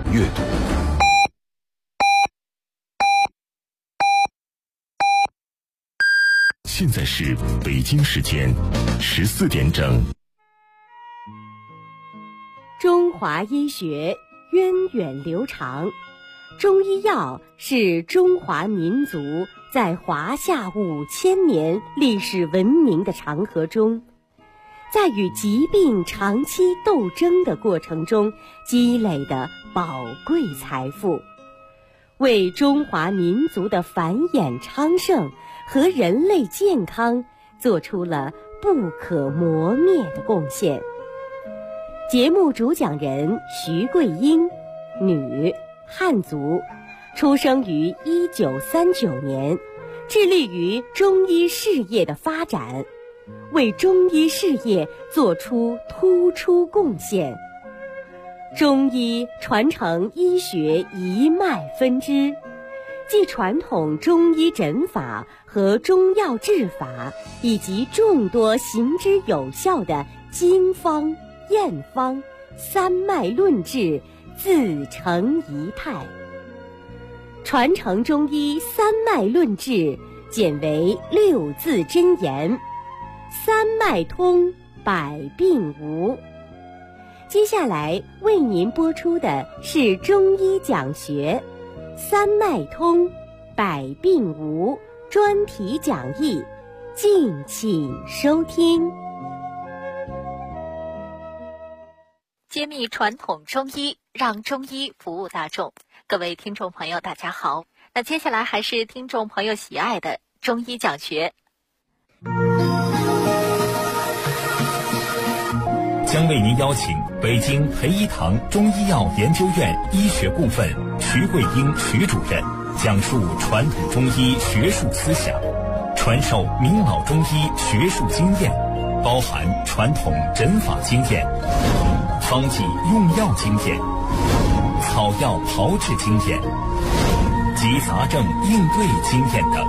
阅读。现在是北京时间14点整。 中华医学源远流长，中医药是中华民族在华夏5000年历史文明的长河中，在与疾病长期斗争的过程中积累的宝贵财富，为中华民族的繁衍昌盛和人类健康做出了不可磨灭的贡献。节目主讲人徐桂英，女，汉族，出生于1939年，致力于中医事业的发展，为中医事业做出突出贡献。中医传承医学一脉分支，即传统中医诊法和中药治法，以及众多行之有效的经方、验方、三脉论治自成一态。传承中医三脉论治简为6字真言：三脉通，百病无。接下来为您播出的是中医讲学三脉通，百病无专题讲义，敬请收听。 揭秘传统中医，让中医服务大众。各位听众朋友大家好，那接下来还是听众朋友喜爱的中医讲学。 将为您邀请北京培一堂中医药研究院医学部分徐桂英徐主任讲述传统中医学术思想，传授明老中医学术经验，包含传统诊法经验、方剂用药经验、草药炮制经验及杂症应对经验等。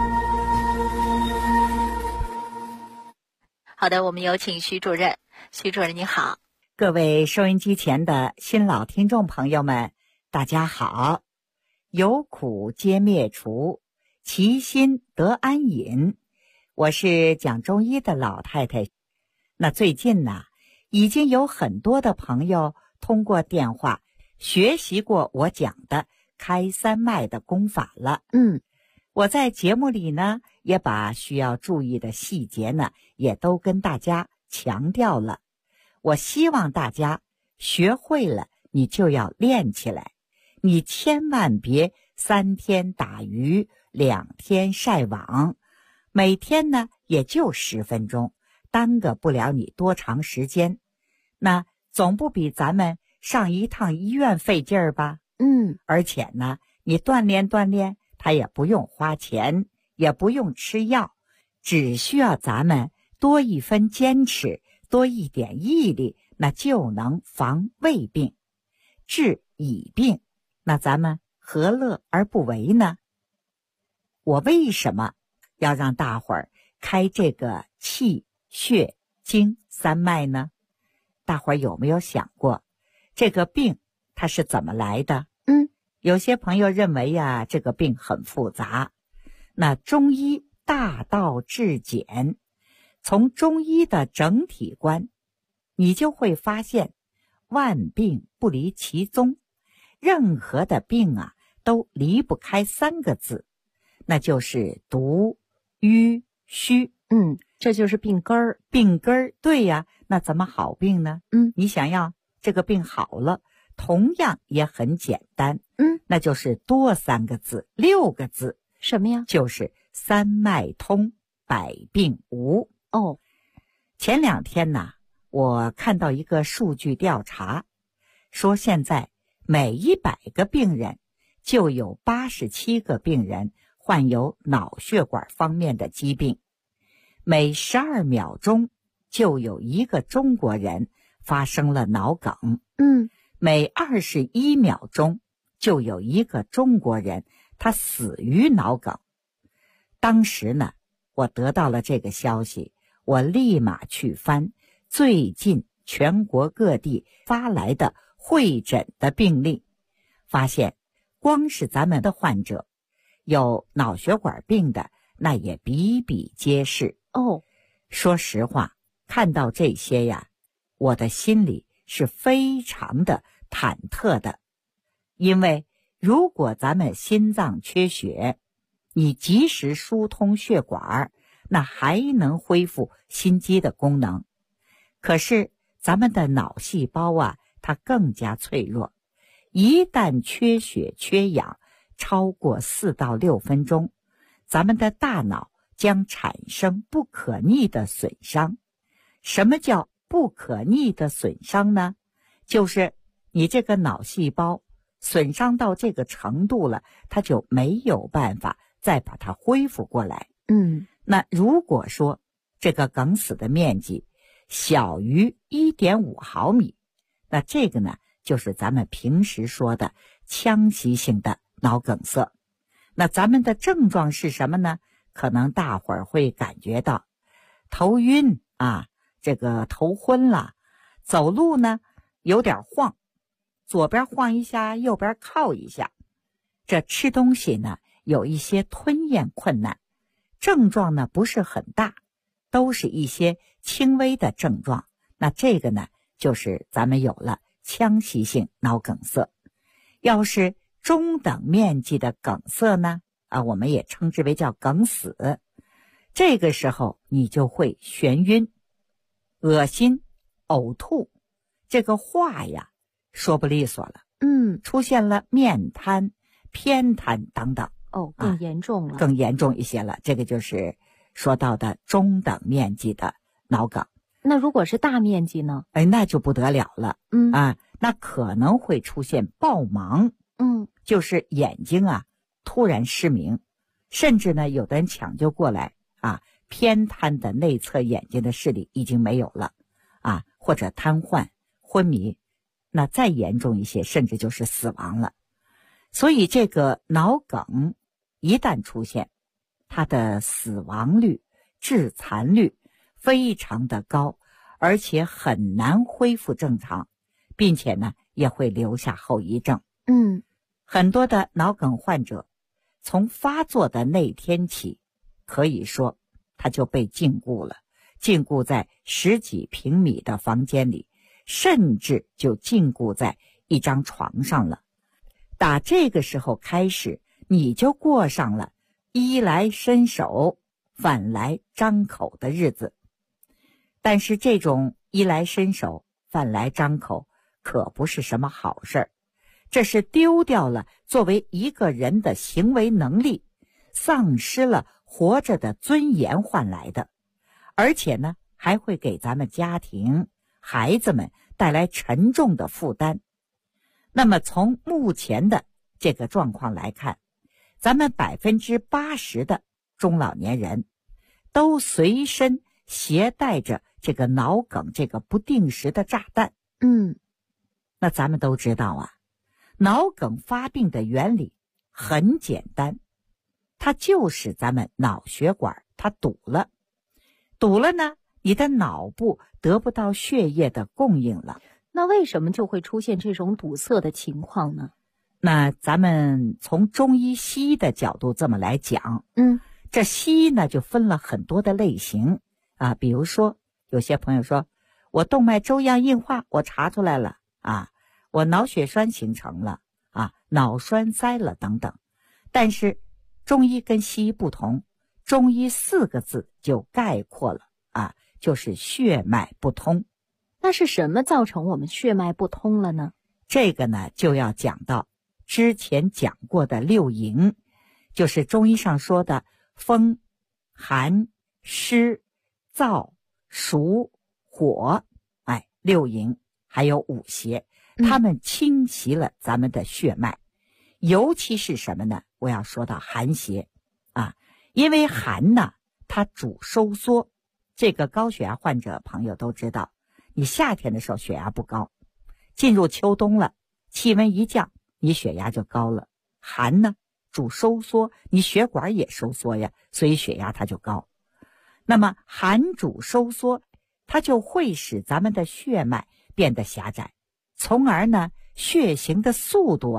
好的，我们有请徐主任。徐主任你好。 各位收音机前的新老听众朋友们，大家好。有苦皆灭除，其心得安隐。我是讲中医的老太太。那最近呢，已经有很多的朋友通过电话学习过我讲的开三脉的功法了。我在节目里呢，也把需要注意的细节呢，也都跟大家强调了。我希望大家学会了，你就要练起来。你千万别3天打鱼2天晒网，每天呢也就10分钟，耽搁不了你多长时间。那总不比咱们上一趟医院费劲儿吧？而且呢，你锻炼锻炼，它也不用花钱，也不用吃药，只需要咱们多一分坚持，多一点毅力，那就能防胃病，治已病。那咱们何乐而不为呢？我为什么要让大伙儿开这个气血经三脉呢？大伙儿有没有想过，这个病它是怎么来的？有些朋友认为呀，这个病很复杂。那中医大道至简，从中医的整体观，你就会发现万病不离其宗，任何的病啊都离不开3个字，那就是毒、瘀、虚。 这就是病根儿。 病根儿，对呀。那怎么好病呢？你想要这个病好了，同样也很简单。那就是多3个字，6个字。 什么呀？ 就是三脉通，百病无。前2天呢，我看到一个数据调查，说现在每100个病人就有87个病人患有脑血管方面的疾病，每12秒钟就有1个中国人发生了脑梗，每21秒钟就有1个中国人他死于脑梗。当时呢，我得到了这个消息，我立马去翻最近全国各地发来的会诊的病例， 发现光是咱们的患者有脑血管病的，那也比比皆是。说实话，看到这些呀，我的心里是非常的忐忑的。因为如果咱们心脏缺血，你及时疏通血管，那还能恢复心肌的功能。可是咱们的脑细胞啊，它更加脆弱，一旦缺血缺氧超过4到6分钟，咱们的大脑将产生不可逆的损伤。什么叫不可逆的损伤呢？就是你这个脑细胞损伤到这个程度了，它就没有办法再把它恢复过来。那如果说这个梗死的面积小于 1.5 毫米，那这个呢，就是咱们平时说的腔隙性的脑梗塞。那咱们的症状是什么呢？可能大伙儿会感觉到头晕啊，这个头昏了，走路呢有点晃，左边晃一下，右边靠一下。这吃东西呢有一些吞咽困难，症状呢不是很大，都是一些轻微的症状。那这个呢就是咱们有了腔隙性脑梗塞。要是中等面积的梗塞呢，我们也称之为叫梗死，这个时候你就会眩晕、恶心、呕吐，这个话呀说不利索了，出现了面瘫、偏瘫等等。 更严重了， 更严重一些了。这个就是说到的中等面积的脑梗。 那如果是大面积呢？ 那就不得了了。那可能会出现暴盲。就是眼睛啊突然失明，甚至呢有的人抢救过来偏瘫的内侧眼睛的视力已经没有了或者瘫痪、昏迷，那再严重一些甚至就是死亡了。所以这个脑梗一旦出现，它的死亡率、致残率非常的高，而且很难恢复正常，并且呢也会留下后遗症。很多的脑梗患者从发作的那天起，可以说他就被禁锢了，禁锢在10几平米的房间里，甚至就禁锢在一张床上了。打这个时候开始，你就过上了衣来伸手饭来张口的日子。但是这种衣来伸手饭来张口可不是什么好事儿，这是丢掉了作为一个人的行为能力，丧失了活着的尊严换来的，而且呢还会给咱们家庭、孩子们带来沉重的负担。那么从目前的这个状况来看，咱们80%的中老年人都随身携带着这个脑梗这个不定时的炸弹。那咱们都知道脑梗发病的原理很简单，它就是咱们脑血管它堵了呢，你的脑部得不到血液的供应了。 那为什么就会出现这种堵塞的情况呢？ 那咱们从中医西医的角度这么来讲，这西医呢就分了很多的类型比如说有些朋友说我动脉粥样硬化我查出来了我脑血栓形成了脑栓塞了等等。但是中医跟西医不同，中医4个字就概括了就是血脉不通。 那是什么造成我们血脉不通了呢？ 这个呢就要讲到之前讲过的6营，就是中医上说的风、寒、湿、燥、暑、火，6营，还有5邪，它们侵袭了咱们的血脉。尤其是什么呢？我要说到寒邪因为寒呢它主收缩。这个高血压患者朋友都知道，你夏天的时候血压不高，进入秋冬了，气温一降，你血压就高了。寒呢主收缩，你血管也收缩呀，所以血压它就高。那么寒主收缩，它就会使咱们的血脉变得狭窄，从而呢血行的速度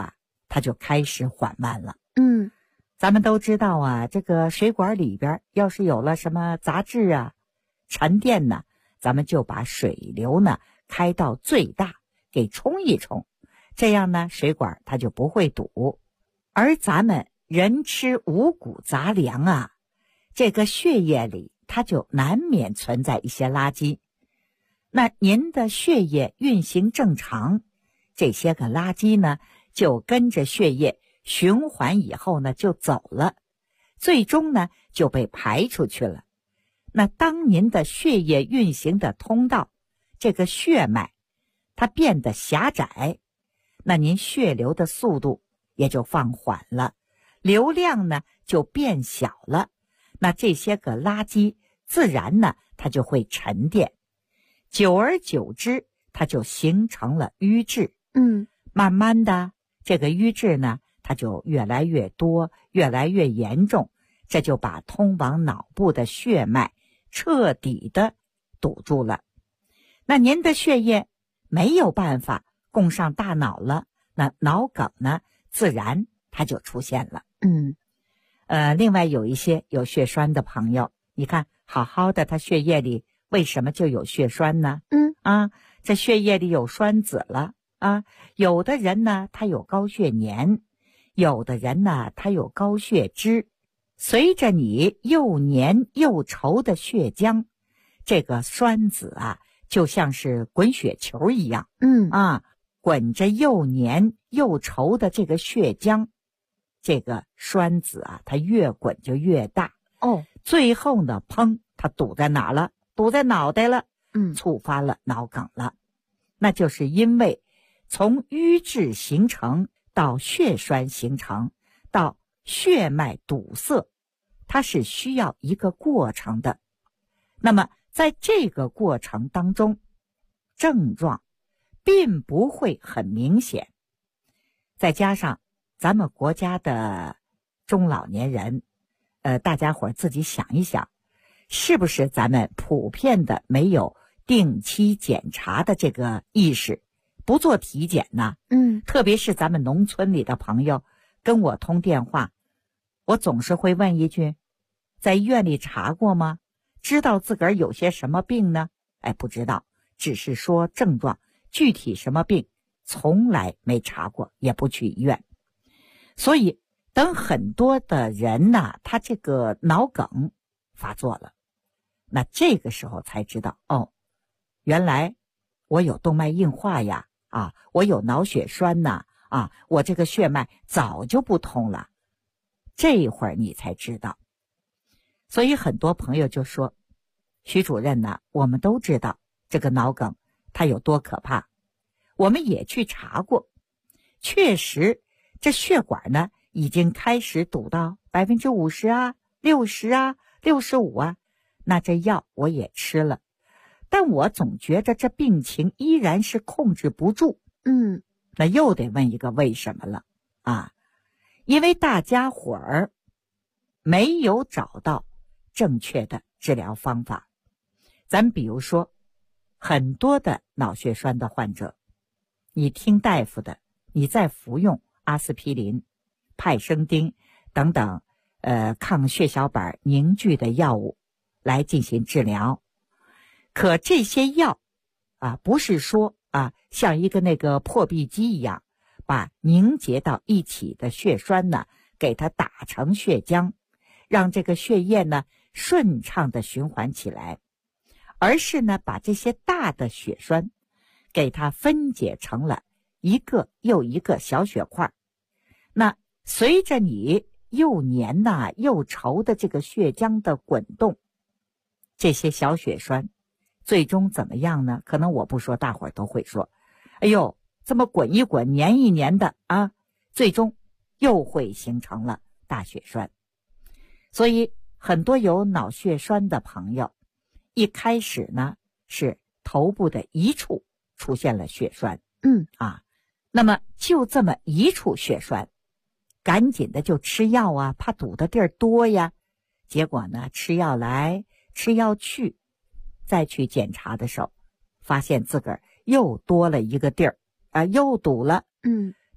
它就开始缓慢了。 咱们都知道啊，这个水管里边要是有了什么杂质啊、沉淀呢，咱们就把水流呢开到最大，给冲一冲，这样呢水管它就不会堵。而咱们人吃五谷杂粮啊，这个血液里它就难免存在一些垃圾。那您的血液运行正常，这些个垃圾呢就跟着血液循环以后呢就走了，最终呢就被排出去了。那当您的血液运行的通道，这个血脉它变得狭窄，那您血流的速度也就放缓了，流量呢就变小了，那这些个垃圾自然呢它就会沉淀，久而久之它就形成了瘀滞。慢慢的这个瘀滞呢它就越来越多，越来越严重，这就把通往脑部的血脉彻底的堵住了。那您的血液没有办法供上大脑了，那脑梗呢自然它就出现了。另外有一些有血栓的朋友，你看好好的他血液里为什么就有血栓呢？这血液里有栓子了啊。有的人呢他有高血粘，有的人呢他有高血脂，随着你又黏又稠的血浆，这个栓子啊就像是滚雪球一样，滚着又黏又稠的这个血浆，这个栓子啊它越滚就越大，最后呢砰，它堵在哪了？堵在脑袋了，触发了脑梗了。那就是因为从瘀滞形成到血栓形成到血脉堵塞，它是需要一个过程的。那么在这个过程当中，症状并不会很明显，再加上咱们国家的中老年人，大家伙自己想一想，是不是咱们普遍的没有定期检查的这个意识，不做体检呢？特别是咱们农村里的朋友跟我通电话，我总是会问一句，在医院里查过吗？知道自个儿有些什么病呢？不知道，只是说症状，具体什么病从来没查过，也不去医院。所以等很多的人呢，他这个脑梗发作了，那这个时候才知道，原来我有动脉硬化呀，我有脑血栓呐，我这个血脉早就不通了，这会儿你才知道。所以很多朋友就说，徐主任呢，我们都知道这个脑梗它有多可怕，我们也去查过，确实这血管呢已经开始堵到50%啊、60%啊、65%啊，那这药我也吃了，但我总觉着这病情依然是控制不住。那又得问一个为什么了因为大家伙儿没有找到正确的治疗方法。咱比如说很多的脑血栓的患者，你听大夫的，你再服用阿司匹林、派生丁等等抗血小板凝聚的药物来进行治疗，可这些药不是说像一个那个破壁机一样，把凝结到一起的血栓呢给它打成血浆，让这个血液呢顺畅的循环起来，而是呢把这些大的血栓给它分解成了一个又一个小血块。那随着你又黏又稠的这个血浆的滚动，这些小血栓最终怎么样呢？可能我不说，大伙儿都会说，哎呦，这么滚一滚、粘一粘的最终又会形成了大血栓。所以很多有脑血栓的朋友，一开始呢是头部的一处出现了血栓，那么就这么一处血栓，赶紧的就吃药怕堵的地儿多呀。结果呢，吃药来吃药去，再去检查的时候，发现自个儿又多了一个地儿又堵了。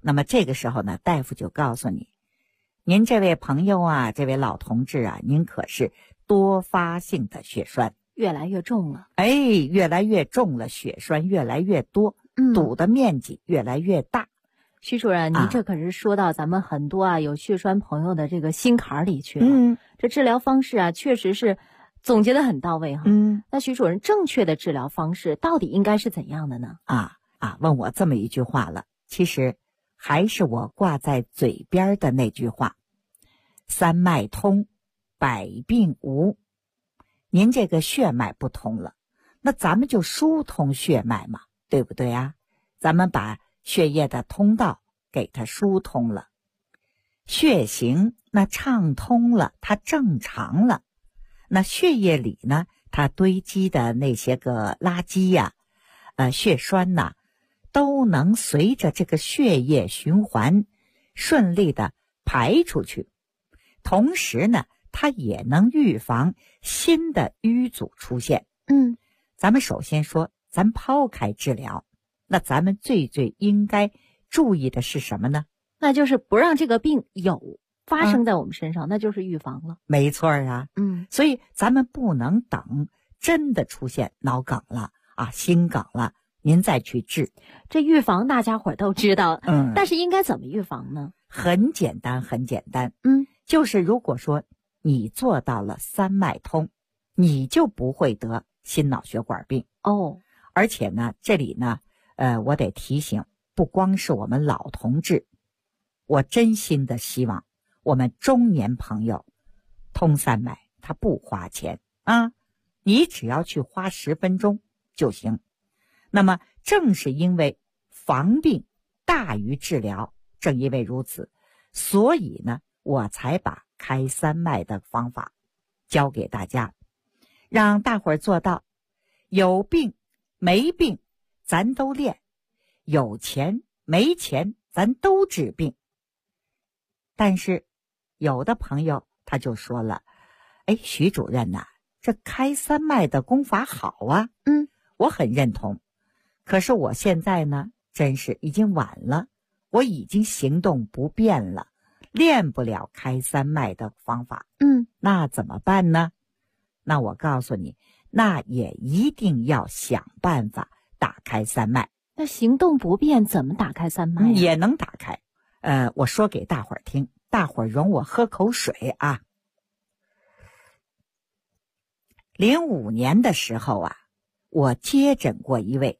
那么这个时候呢，大夫就告诉你，您这位朋友啊，这位老同志啊，您可是多发性的血栓， 越来越重了。 哎，越来越重了，血栓越来越多，堵的面积越来越大。 徐主任，您这可是说到咱们很多有血栓朋友的这个心坎里去了。这治疗方式确实是总结得很到位哈。那徐主任，正确的治疗方式到底应该是怎样的呢？ 问我这么一句话了，其实还是我挂在嘴边的那句话：三脉通，百病无。您这个血脉不通了，那咱们就疏通血脉嘛，对不对啊？咱们把血液的通道给它疏通了，血行那畅通了，它正常了，那血液里呢，它堆积的那些个垃圾呀、血栓呐，都能随着这个血液循环顺利的排出去。同时呢，它也能预防新的淤阻出现。咱们首先说，咱抛开治疗，那咱们最应该注意的是什么呢？ 那就是不让这个病发生在我们身上，那就是预防了。 没错啊。所以咱们不能等真的出现脑梗了心梗了，您再去治。 这预防大家伙都知道，但是应该怎么预防呢？ 很简单，很简单。就是如果说你做到了三脉通，你就不会得心脑血管病。而且呢，这里呢，我得提醒，不光是我们老同志，我真心的希望我们中年朋友通三脉，它不花钱你只要去花10分钟就行。那么正是因为防病大于治疗，正因为如此，所以呢，我才把开三脉的方法教给大家，让大伙儿做到有病没病咱都练，有钱没钱咱都治病。但是有的朋友他就说了，徐主任呐，这开三脉的功法好啊。我很认同，可是我现在呢，真是已经晚了，我已经行动不便了，练不了开三脉的方法。那怎么办呢？那我告诉你，那也一定要想办法打开三脉。 那行动不便怎么打开三脉也能打开。我说给大伙儿听，大伙儿容我喝口水啊。05年的时候我接诊过一位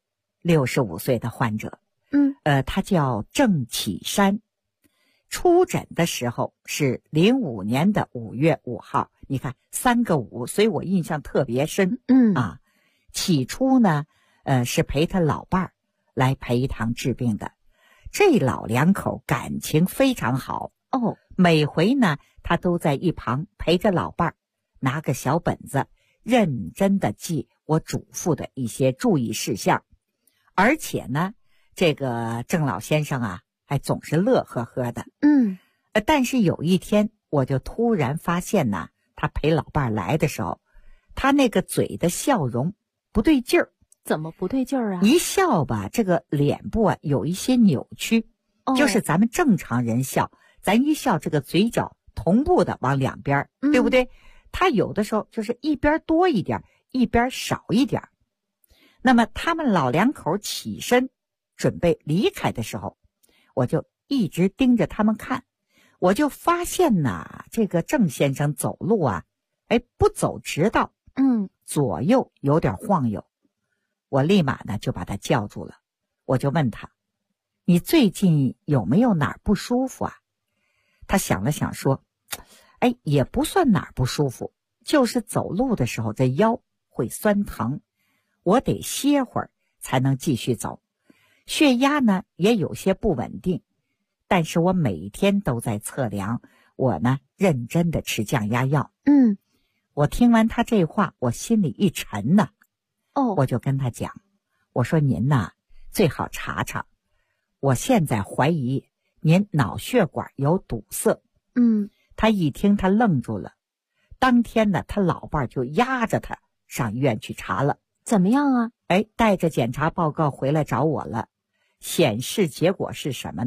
65岁的患者。他叫郑启山。出诊的时候是05年的5月5号，你看3个5，所以我印象特别深。起初呢，是陪他老伴儿来培堂治病的。这老两口感情非常好每回呢，他都在一旁陪着老伴儿，拿个小本子，认真的记我嘱咐的一些注意事项。而且呢，这个郑老先生还总是乐呵呵的。但是有一天，我就突然发现呢，他陪老伴儿来的时候，他那个嘴的笑容不对劲儿。 怎么不对劲儿啊？ 一笑吧，这个脸部有一些扭曲。就是咱们正常人笑，咱一笑这个嘴角同步的往两边，对不对？他有的时候就是一边多一点，一边少一点。那么他们老两口起身准备离开的时候，我就一直盯着他们看，我就发现这个郑先生走路不走直道，左右有点晃悠。我立马呢就把他叫住了，我就问他，你最近有没有哪儿不舒服啊？他想了想说，也不算哪儿不舒服，就是走路的时候这腰会酸疼，我得歇会儿才能继续走。血压呢也有些不稳定，但是我每天都在测量，我呢认真的吃降压药。我听完他这话，我心里一沉呢。我就跟他讲，我说您最好查查，我现在怀疑您脑血管有堵塞。他一听他愣住了，当天呢他老伴就压着他上医院去查了。 怎么样啊？ 带着检查报告回来找我了，显示结果是什么呢？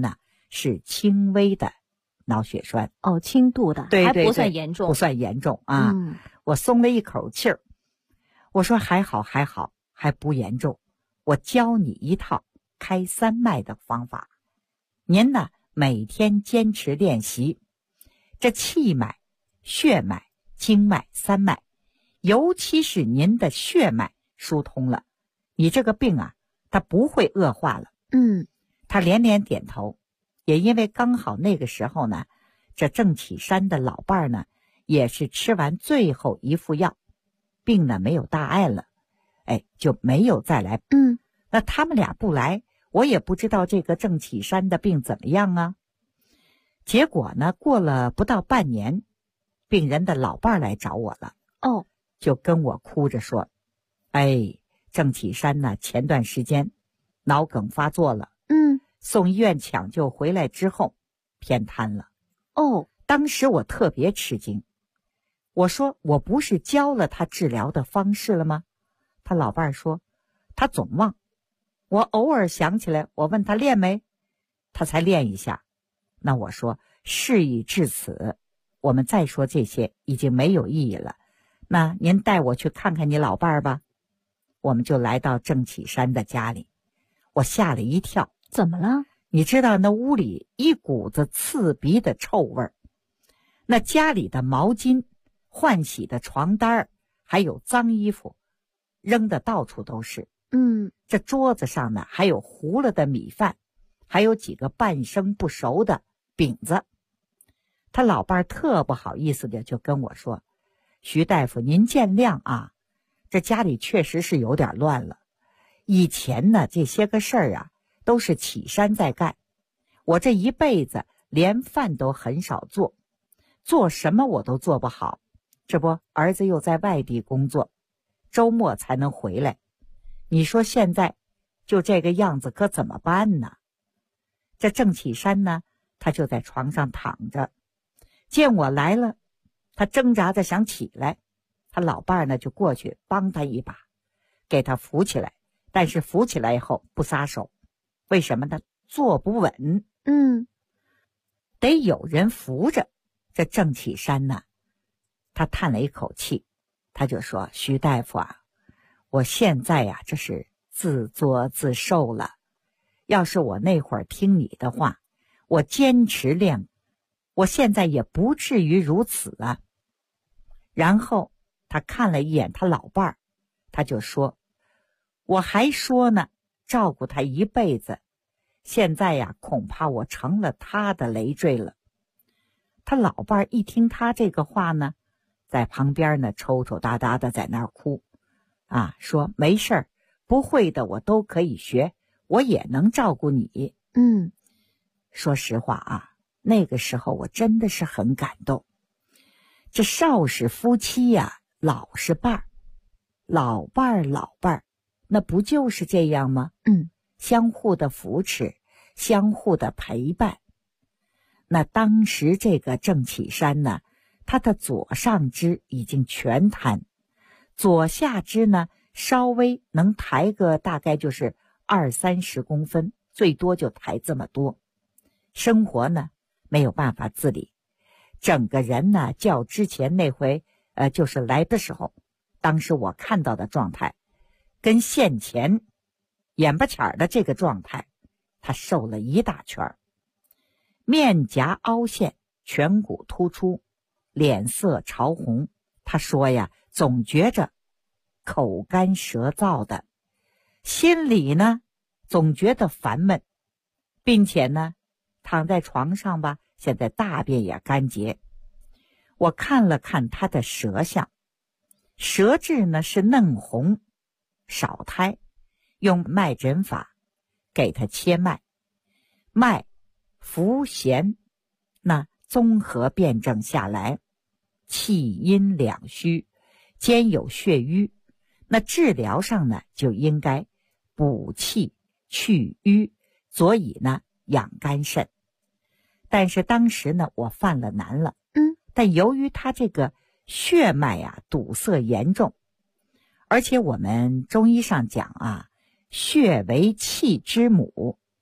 是轻微的脑血栓。 哦，轻度的， 对对对， 还不算严重， 不算严重啊。我松了一口气儿，我说还好，还不严重。我教你一套开3脉的方法，您呢每天坚持练习。这气脉、血脉、经脉3脉，尤其是您的血脉疏通了，你这个病啊，它不会恶化了。他连连点头。也因为刚好那个时候呢，这郑启山的老伴儿呢，也是吃完最后一副药，病呢没有大碍了，就没有再来。那他们俩不来，我也不知道这个郑启山的病怎么样啊。结果呢，过了不到半年，病人的老伴儿来找我了。就跟我哭着说：“郑启山呢，前段时间脑梗发作了。送医院抢救回来之后偏瘫了。当时我特别吃惊，我说我不是教了他治疗的方式了吗？他老伴儿说他总忘，我偶尔想起来，我问他练没，他才练一下。那我说事已至此，我们再说这些已经没有意义了，那您带我去看看你老伴儿吧。我们就来到郑启山的家里，我吓了一跳。 怎么了？ 你知道那屋里一股子刺鼻的臭味儿，那家里的毛巾、换洗的床单还有脏衣服扔的到处都是。这桌子上呢还有糊了的米饭，还有几个半生不熟的饼子。他老伴儿特不好意思的就跟我说：“徐大夫您见谅啊，这家里确实是有点乱了。以前呢这些个事儿啊都是启山在干，我这一辈子连饭都很少做，做什么我都做不好。这不，儿子又在外地工作，周末才能回来。你说现在就这个样子，可怎么办呢？”这郑启山呢，他就在床上躺着，见我来了，他挣扎着想起来，他老伴儿呢就过去帮他一把，给他扶起来，但是扶起来以后不撒手。为什么呢？坐不稳。得有人扶着。这郑启山呢，他叹了一口气，他就说：“徐大夫啊，我现在呀，这是自作自受了。要是我那会儿听你的话，我坚持练，我现在也不至于如此啊。”然后他看了一眼他老伴儿，他就说：“我还说呢，照顾他一辈子，现在呀，恐怕我成了他的累赘了。”他老伴儿一听他这个话呢，在旁边呢抽抽搭搭的在那儿哭，说没事儿，不会的我都可以学，我也能照顾你。说实话啊，那个时候我真的是很感动。这少是夫妻呀，老是伴儿，老伴儿，那不就是这样吗？相互的扶持，相互的陪伴。那当时这个郑启山呢，他的左上肢已经全瘫，左下肢呢稍微能抬个大概就是20-30公分，最多就抬这么多。生活呢没有办法自理，整个人呢较之前那回就是来的时候，当时我看到的状态跟现前眼巴前的这个状态，他瘦了一大圈，面颊凹陷，颧骨突出，脸色潮红。他说呀，总觉着口干舌燥的，心里呢总觉得烦闷，并且呢躺在床上吧，现在大便也干结。我看了看他的舌象，舌质呢是嫩红少苔，用脉诊法给他切脉，脉浮弦，那综合辩证下来，气阴两虚，兼有血瘀。那治疗上呢，就应该补气去瘀，所以呢养肝肾。但是当时呢，我犯了难了，但由于他这个血脉堵塞严重，而且我们中医上讲血为气之母。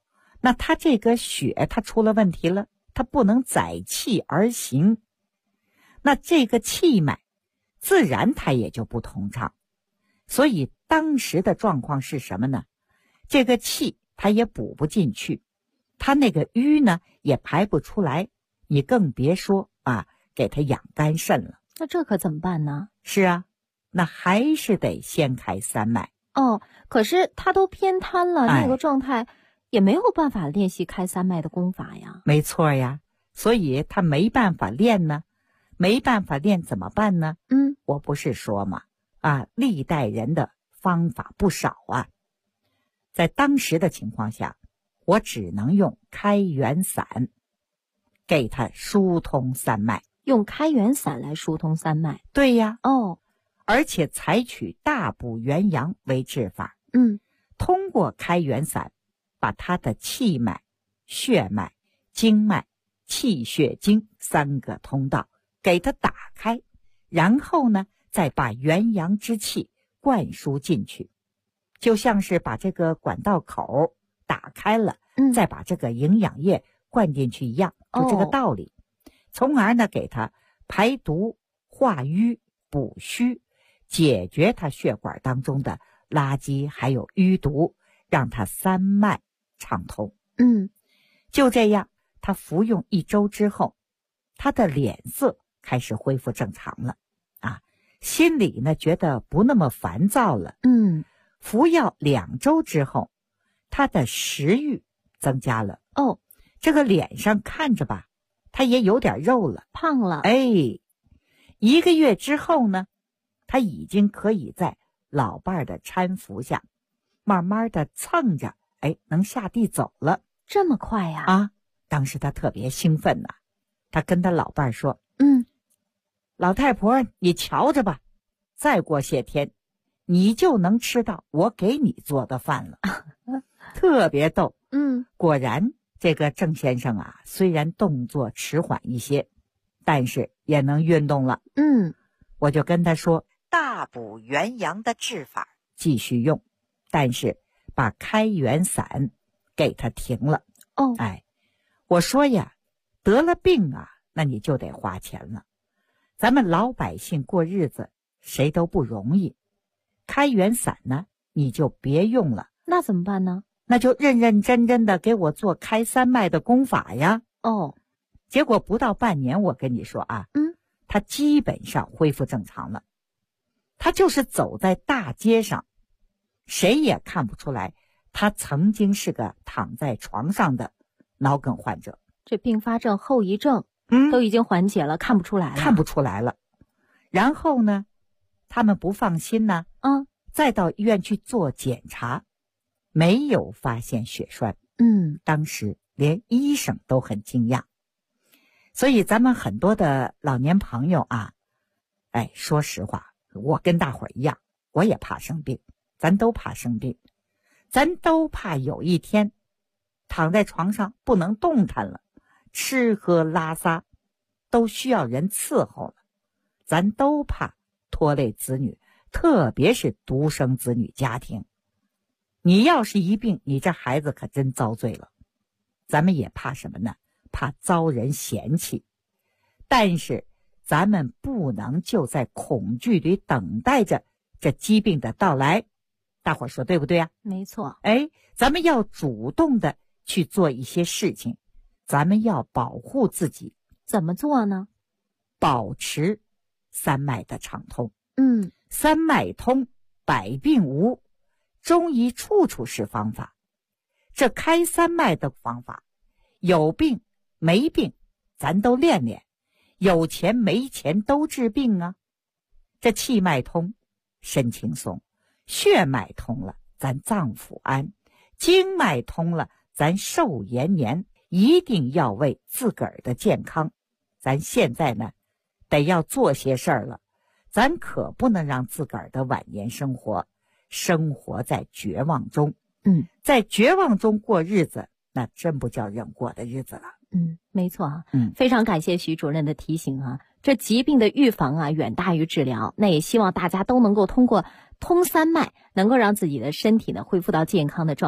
那他这个血他出了问题了，他不能载气而行，那这个气脉自然它也就不通畅。所以当时的状况是什么呢？这个气它也补不进去，它那个瘀呢也排不出来，你更别说给它养肝肾了。 那这可怎么办呢？ 是啊，那还是得先开三脉。 可是他都偏瘫了，那个状态也没有办法练习开三脉的功法呀。 没错呀，所以他没办法练呢，没办法练怎么办呢？我不是说嘛，历代人的方法不少啊。在当时的情况下，我只能用开元散给他疏通三脉。 用开元散来疏通三脉？ 对呀。而且采取大补元阳为治法。通过开元散把他的气脉、血脉、经脉、气血经3个通道给它打开，然后呢再把元阳之气灌输进去，就像是把这个管道口打开了，再把这个营养液灌进去一样，就这个道理。从而呢给它排毒、化瘀、补虚，解决它血管当中的垃圾还有淤毒，让它三脉畅通。就这样，他服用1周之后，他的脸色开始恢复正常了，心里呢觉得不那么烦躁了。服药2周之后，他的食欲增加了。这个脸上看着吧，他也有点肉了， 胖了。 1个月之后呢，他已经可以在老伴儿的搀扶下，慢慢的蹭着，能下地走了。 这么快呀？ 当时他特别兴奋呐，他跟他老伴儿说：老太婆，你瞧着吧，再过些天，你就能吃到我给你做的饭了。特别逗。果然这个郑先生虽然动作迟缓一些，但是也能运动了。我就跟他说，大补元阳的治法继续用，但是把开元散给他停了。我说呀，得了病那你就得花钱了。咱们老百姓过日子谁都不容易，开元散呢你就别用了。 那怎么办呢？ 那就认认真真的给我做开三脉的功法呀。结果不到半年，我跟你说他基本上恢复正常了。他就是走在大街上，谁也看不出来他曾经是个躺在床上的脑梗患者。 这并发症后遗症都已经缓解了，看不出来了。 看不出来了。然后呢，他们不放心呢，再到医院去做检查，没有发现血栓。当时连医生都很惊讶。所以咱们很多的老年朋友说实话，我跟大伙儿一样，我也怕生病，咱都怕生病，咱都怕有一天躺在床上不能动弹了，吃喝拉撒都需要人伺候了，咱都怕拖累子女，特别是独生子女家庭。你要是一病，你这孩子可真遭罪了。咱们也怕什么呢？怕遭人嫌弃。但是咱们不能就在恐惧里等待着这疾病的到来。大伙说对不对啊？ 没错。 咱们要主动的去做一些事情，咱们要保护自己。 怎么做呢？ 保持三脉的畅通。三脉通，百病无，中医处处是方法。这开三脉的方法，有病没病咱都练练，有钱没钱都治病啊。这气脉通，身轻松；血脉通了，咱脏腑安；经脉通了，咱寿延年。一定要为自个儿的健康，咱现在呢得要做些事儿了。咱可不能让自个儿的晚年生活在绝望中。在绝望中过日子，那真不叫人过的日子了。 没错非常感谢徐主任的提醒这疾病的预防远大于治疗。那也希望大家都能够通过通三脉，能够让自己的身体呢恢复到健康的状态。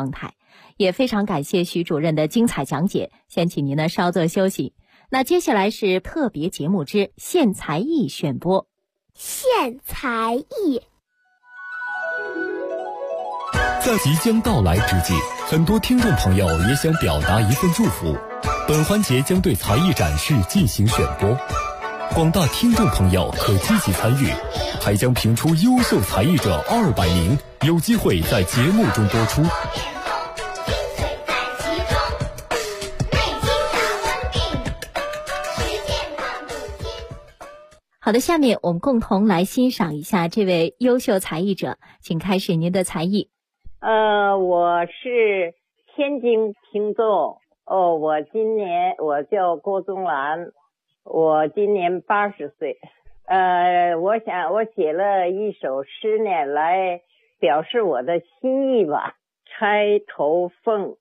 也非常感谢徐主任的精彩讲解，先请您呢稍作休息。那接下来是特别节目之献才艺选播。 献才艺。 在即将到来之际，很多听众朋友也想表达一份祝福。本环节将对才艺展示进行选播，广大听众朋友可积极参与，还将评出优秀才艺者200名，有机会在节目中播出。 好的，下面我们共同来欣赏一下这位优秀才艺者，请开始您的才艺。 我是天津听众，我叫郭宗兰，我今年80岁。我写了一首诗呢，来表示我的心意吧。钗头凤，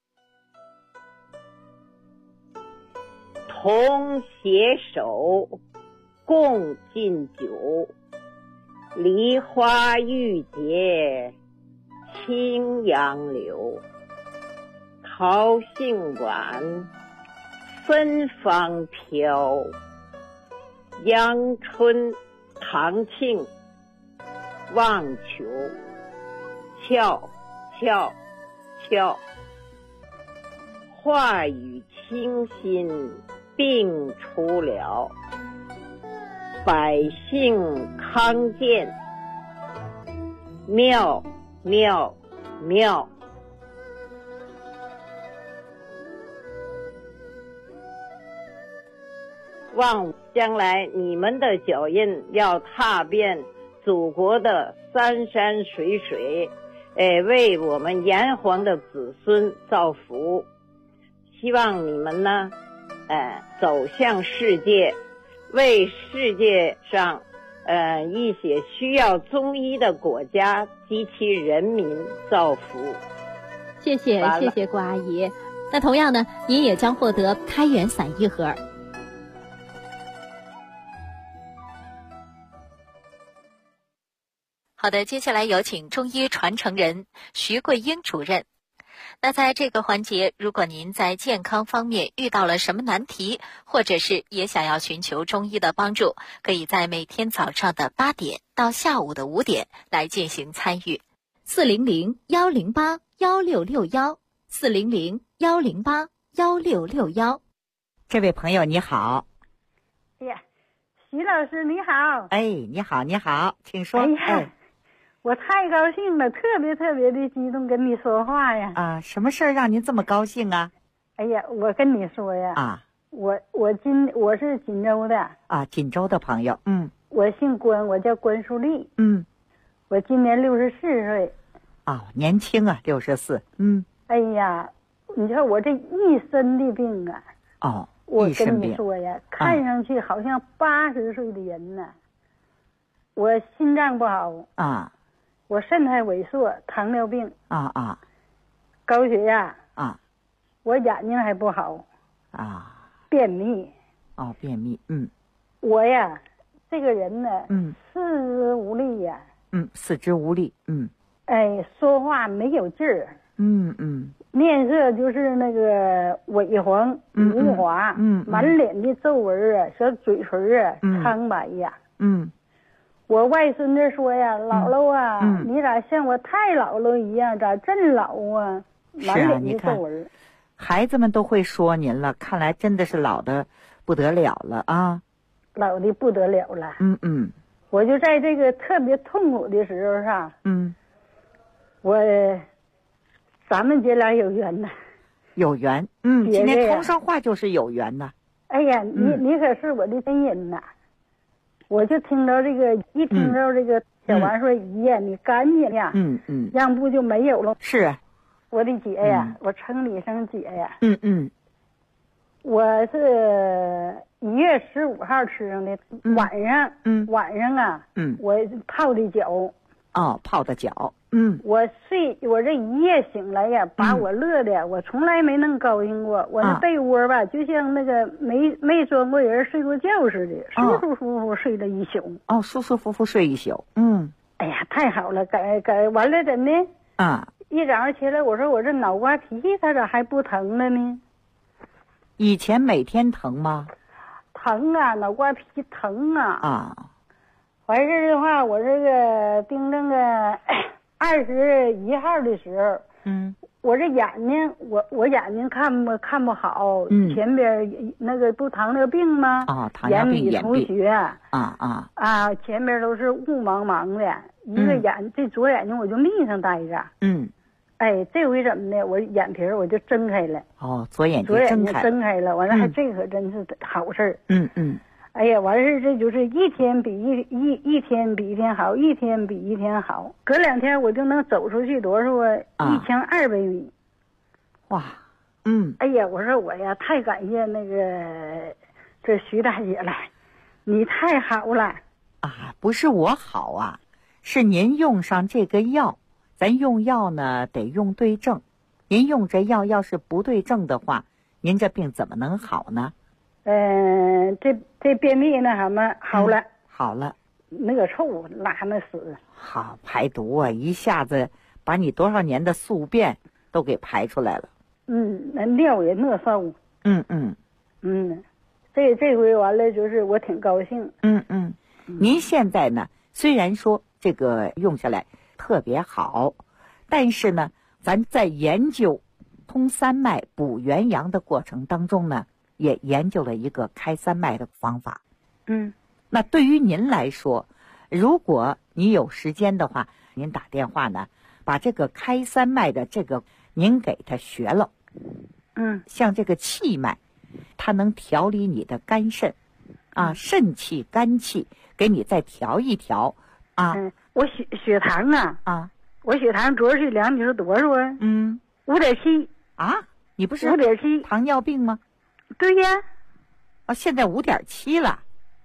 同携手，共敬酒，梨花玉洁，清杨柳。桃杏晚，芬芳飘。阳春堂庆，望求。俏俏俏，话语清新并出了。百姓康健，妙妙妙。望将来你们的脚印要踏遍祖国的山山水水，为我们炎黄的子孙造福。希望你们呢，走向世界，为世界上一些需要中医的国家及其人民造福。 谢谢郭阿姨。那同样呢，您也将获得开元伞1盒。好的，接下来有请中医传承人徐桂英主任。那在这个环节，如果您在健康方面遇到了什么难题，或者是也想要寻求中医的帮助，可以在每天早上的8点到下午的5点来进行参与。400-108-1661，400-108-1661。 这位朋友你好。 哎呀，徐老师你好。 哎，你好，请说。 我太高兴了，特别的激动跟你说话呀。 啊，什么事儿让您这么高兴啊？ 哎呀，我跟你说呀。 啊。 我是锦州的。 啊，锦州的朋友。 我姓关，我叫关淑丽。我今年64岁。 啊，年轻啊，64。 哎呀，你知道我这一身的病啊。 哦。 我跟你说呀，看上去好像80岁的人呢。我心脏不好。 啊。 我肾还萎缩，糖尿病。高血压。我眼睛还不好。便秘。 便秘。 我呀，这个人呢，四肢无力呀。 四肢无力。 说话没有劲儿。面色就是那个萎黄无华。满脸的皱纹啊，小嘴唇啊，苍白呀。我外孙子说呀，姥姥啊，你咋像我太姥姥一样，咋这么老啊？满脸的皱纹。 孩子们都会说您了，看来真的是老的不得了了啊！ 老的不得了了。我就在这个特别痛苦的时候上，咱们姐俩有缘呐。 有缘。今天通上话就是有缘呐。 哎呀，你可是我的恩人呐。我就听到这个，一听到这个小王说姨呀，你赶紧呀，要不就没有了。 是， 我的姐呀，我称你一声姐呀。我是1月15号吃上的，晚上啊，我泡的脚。 泡的脚。 我这一夜醒来呀，把我乐的，我从来没能高兴过。我那被窝吧，就像那个没装过人睡过觉似的，舒舒服服睡了一宿。舒舒服服睡一宿。 哎呀，太好了，完了怎的？ 一早上起来，我说我这脑瓜皮它咋还不疼了呢？ 以前每天疼吗？ 疼啊，脑瓜皮疼啊。 啊。 完事的话，我这个订正个21号的时候，我这眼睛，我眼睛看不好，前边那个不糖尿病吗？ 糖尿病眼出血前边都是雾茫茫的，一个这左眼睛我就眯上待着。这回怎么的？我眼皮我就睁开了。 左眼睛睁开了，完了还这可真是好事儿。哎呀，完事这就是一天比一天比一天好，一天比一天好。隔2天我就能走出去多少1200米。 哇， 哎呀，我说我呀，太感谢那个这徐大姐了，你太好了。 不是我好啊，是您用上这个药。咱用药呢得用对症，您用这药要是不对症的话，您这病怎么能好呢？ 这便秘那什么好了， 好了， 那臭拉那屎好排毒啊，一下子把你多少年的宿便都给排出来了。 那尿也那骚。这回完了就是我挺高兴。 您现在呢，虽然说这个用下来特别好，但是呢，咱在研究通三脉补元阳的过程当中呢，也研究了一个开三脉的方法。那对于您来说，如果你有时间的话，您打电话呢，把这个开三脉的这个您给他学了。像这个气脉，它能调理你的肝肾肾气肝气，给你再调一调我血糖我血糖昨儿去量，你说多少啊？5.7 你不是 5.7 糖尿病吗？ 对呀。 现在5.7了。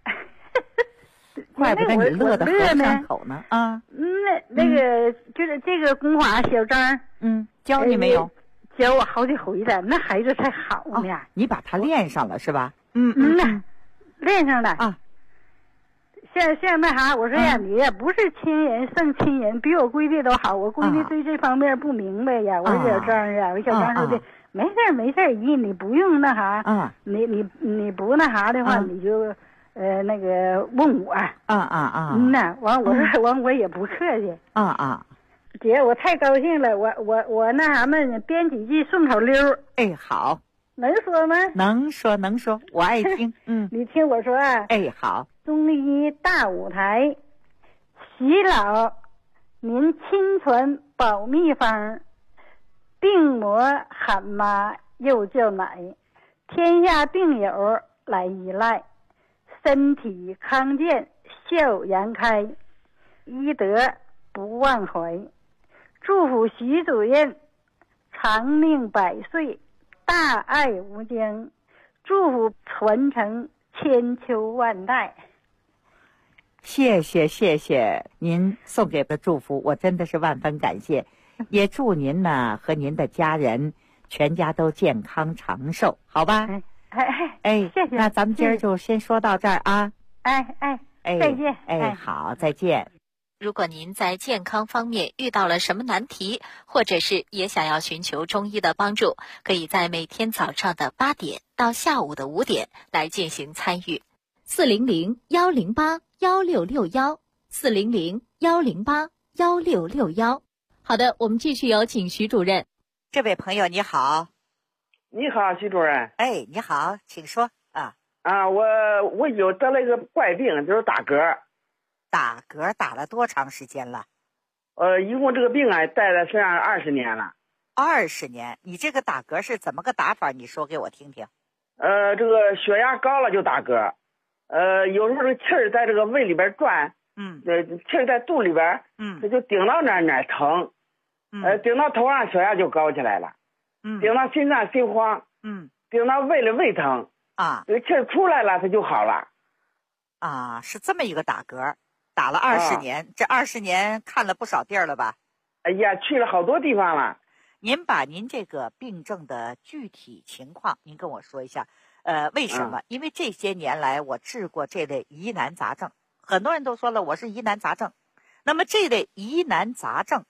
怪不得你乐得合不上口呢。 那个就是这个功法，小张教你没有？ 教我好几回了，那孩子才好呢。 你把它练上了是吧？ 练上了像那啥，我说呀，你也不是亲人胜亲人，比我闺女都好。我闺女对这方面不明白呀。我小张我小张说的，没事姨，你不用那啥，你不那啥的话，你就那个问我完我说完我也不客气姐，我太高兴了，我那啥么编几句顺口溜。 好， 能说吗？ 能说，我爱听。 你听我说好。 中医大舞台，徐老您亲传保秘方，病魔喊妈又叫奶，天下病友来依赖，身体康健笑颜开，医德不忘怀。祝福徐主任长命百岁，大爱无疆，祝福传承千秋万代。 谢谢您送给的祝福，我真的是万分感谢。也祝您呢和您的家人全家都健康长寿，好吧？ 谢谢。 那咱们今儿就先说到这儿啊。 再见。 好，再见。 如果您在健康方面遇到了什么难题，或者是也想要寻求中医的帮助，可以在每天早上的8点到下午的5点来进行参与。400-108-1661，400-108-1661。好的，我们继续有请徐主任。 这位朋友你好。 你好，徐主任。 你好，请说我有得了一个怪病，就是打嗝。 打嗝打了多长时间了？ 一共这个病带在身上20年了。 20年？你这个打嗝是怎么个打法？你说给我听听。 这个血压高了就打嗝。有时候这气儿在这个胃里边转，气儿在肚里边，这就顶到哪疼，顶到头上血压就高起来了，顶到心脏心慌，顶到胃里胃疼这个气儿出来了它就好了。 是这么一个打嗝，打了20年，这20年看了不少地儿了吧？ 哎呀，去了好多地方了。 您把您这个病症的具体情况您跟我说一下。为什么？因为这些年来我治过这类疑难杂症，很多人都说了我是疑难杂症。那么这类疑难杂症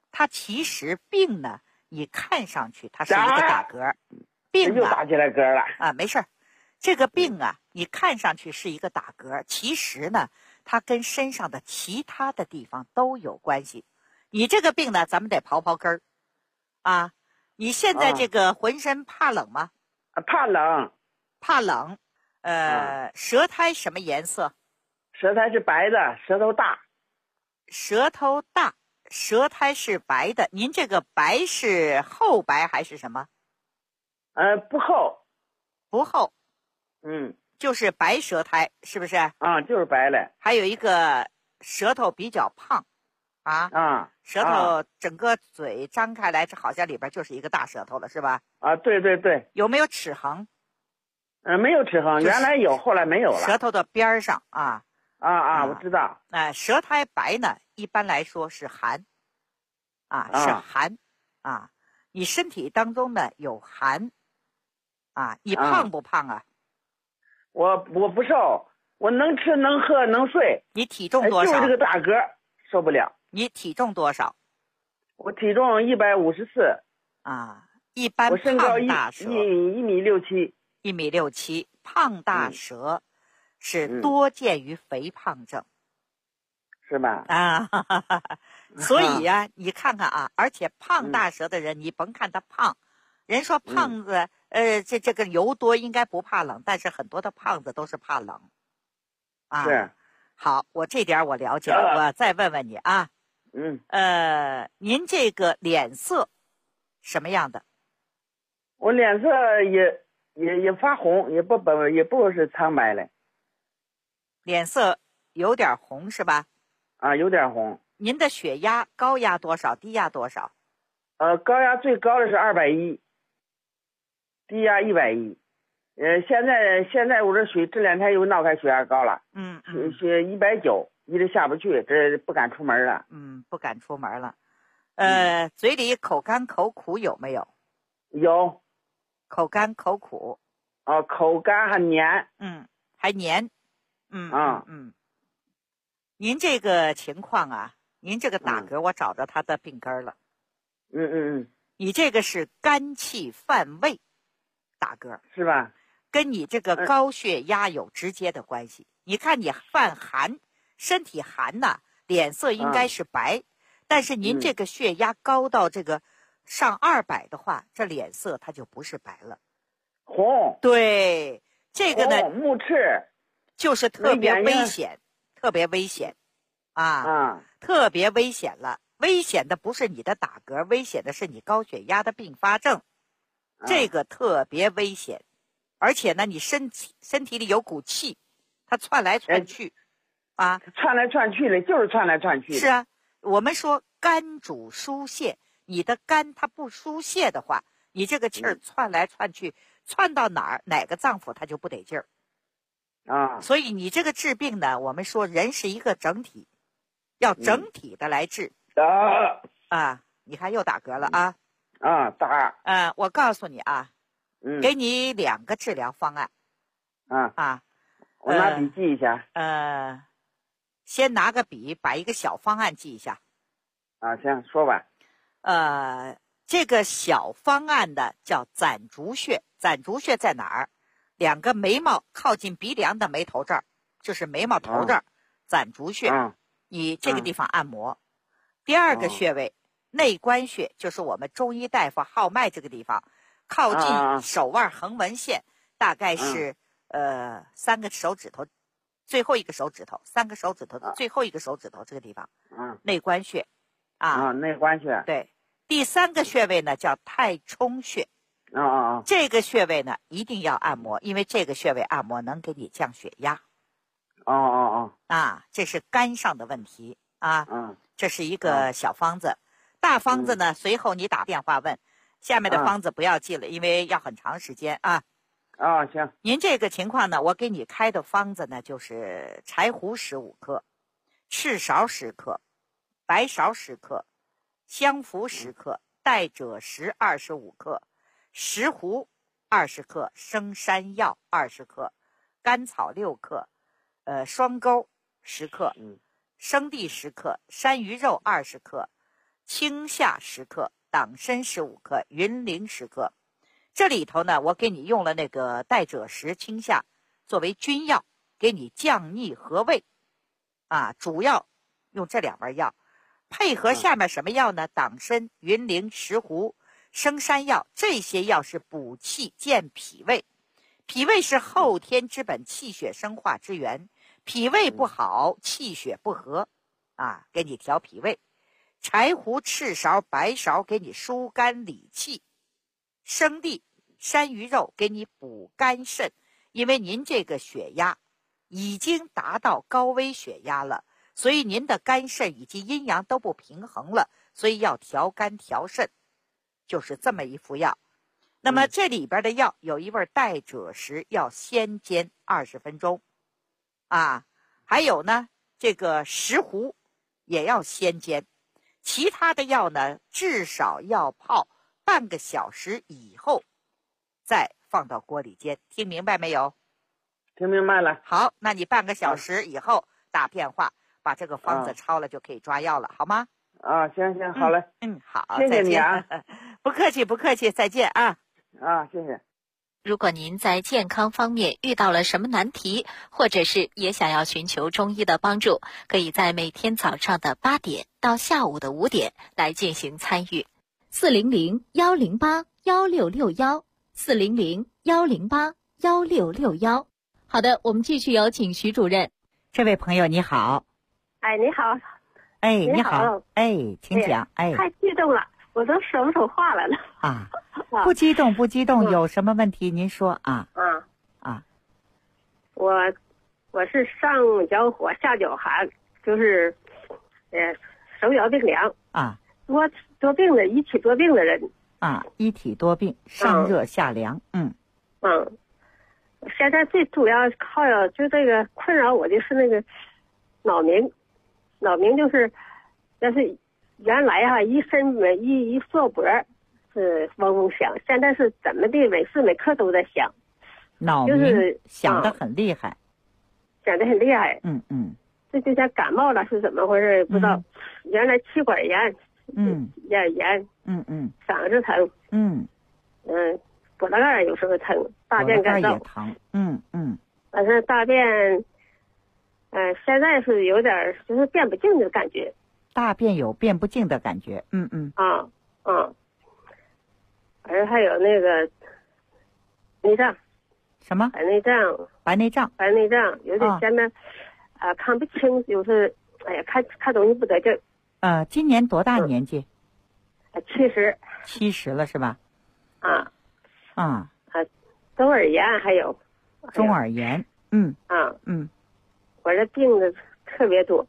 它其实病呢，你看上去它是一个打嗝，病又打起来嗝了啊，没事儿。这个病啊，你看上去是一个打嗝，其实呢，它跟身上的其他的地方都有关系。你这个病呢，咱们得刨刨根儿啊。你现在这个浑身怕冷吗？ 怕冷， 怕冷。舌苔什么颜色？ 舌苔是白的，舌头大。 舌头大，舌苔是白的。您这个白是厚白还是什么？ 不厚， 不厚。就是白舌苔，是不是？ 就是白的。 还有一个舌头比较胖，舌头整个嘴张开来，这好像里边就是一个大舌头了，是吧？ 对对对。 有没有齿痕？ 没有齿痕，原来有，后来没有了。 舌头的边上我知道。 舌苔白呢，一般来说是寒，是寒你身体当中呢有寒你胖不胖啊？ 我不瘦，我能吃能喝能睡。 你体重多少？ 就是这个大嗝受不了。 你体重多少？ 我体重154。 一般我身高 1.67 米。 1.67米，胖大舌是多见于肥胖症， 是吧？ 所以你看看而且胖大舌的人，你甭看他胖，人说胖子这个油多应该不怕冷，但是很多的胖子都是怕冷是。 好，我这点我了解了，我再问问你您这个脸色什么样的？ 我脸色也发红，也不是苍白的。 脸色有点红是吧？ 有点红。 您的血压高压多少？低压多少？ 高压最高的是210，低压110。现在我这这2天又闹开血压高了。血190，一直下不去，这不敢出门了。 不敢出门了。嘴里口干口苦有没有？ 有。 口干口苦。 口干还黏。 还黏。您这个情况您这个打嗝，我找着他的病根了。你这个是肝气犯胃打嗝， 是吧？ 跟你这个高血压有直接的关系。你看你犯寒，身体寒脸色应该是白，但是您这个血压高到这个上200的话，这脸色它就不是白了， 红。 对，这个呢目赤， 就是特别危险，特别危险特别危险了。危险的不是你的打嗝，危险的是你高血压的并发症，这个特别危险。而且呢，你身体里有股气，它窜来窜去窜来窜去的，就是窜来窜去的。 是我们说肝主疏泄，你的肝它不疏泄的话，你这个气儿窜来窜去，窜到哪个脏腑它就不得劲儿所以你这个治病呢，我们说人是一个整体，要整体的来治你看又打嗝了打我告诉你给你2个治疗方案我拿笔记一下先拿个笔把一个小方案记一下行，说吧。 这个小方案的叫攒竹穴。攒竹穴在哪儿？2个眉毛靠近鼻梁的眉头这儿，就是眉毛头这儿攒竹穴你这个地方按摩第2个穴位内关穴，就是我们中医大夫号脉这个地方，靠近手腕横纹线，大概是3个手指头，最后一个手指头，3个手指头的最后一个手指头这个地方内关穴内关穴。 对，第3个穴位呢叫太冲穴这个穴位呢一定要按摩，因为这个穴位按摩能给你降血压这是肝上的问题这是一个小方子。大方子呢随后你打电话问，下面的方子不要记了，因为要很长时间行。 您这个情况呢，我给你开的方子呢就是柴胡15克，赤芍10克，白芍10克，香附10克，代赭石25克，石斛20克，生山药20克，甘草6克，双钩10克，生地10克，山萸肉20克， 青夏10克，党参15克，云苓10克。这里头呢，我给你用了那个代赭石、青夏作为君药，给你降逆和胃啊，主要用这2味药，配合下面什么药呢？党参、云苓、石斛、生山药，这些药是补气健脾胃。脾胃是后天之本，气血生化之源，脾胃不好，气血不和啊，给你调脾胃。柴胡、赤芍、白芍给你疏肝理气。生地、山芋肉给你补肝肾，因为您这个血压已经达到高危血压了，所以您的肝肾以及阴阳都不平衡了，所以要调肝调肾，就是这么一副药。那么这里边的药有一味代赭石，要先煎20分钟啊，还有呢这个石斛也要先煎，其他的药呢至少要泡半个小时以后再放到锅里煎，听明白没有？ 听明白了。 好，那你半个小时以后打电话把这个方子抄了，就可以抓药了，好吗？ 啊，行，好嘞。 好， 谢谢你啊。 不客气不客气，再见啊。 啊，谢谢。 如果您在健康方面遇到了什么难题，或者是也想要寻求中医的帮助，可以在每天早上的8点到下午的5点来进行参与。400-108-1661，400-108-1661。好的，我们继续有请徐主任。 这位朋友你好。 哎，你好。 哎，你好。哎，请讲。哎， 太激动了，我都说不出话来了。 啊，不激动，有什么问题您说啊？ 我是上脚火下脚寒，就是手脚冰凉啊， 多病的一体多病的人啊，一体多病，上热下凉。 现在最主要就这个困扰我的是那个脑鸣就是原来一缩脖是嗡嗡响，现在是怎么的每时每刻都在响， 脑鸣就是响得很厉害， 响得很厉害。这就像感冒了是怎么回事也不知道。原来气管炎，炎，嗓子疼，脖子盖有时候疼，大便干燥也疼， 反正大便，现在是有点就是变不净的感觉。 大便有变不净的感觉， 而还有那个内脏， 什么白内障，有点前面看不清，就是看东西不得劲。 今年多大年纪 ？70 了是吧？ 中耳炎还有中耳炎， 我这病的特别多，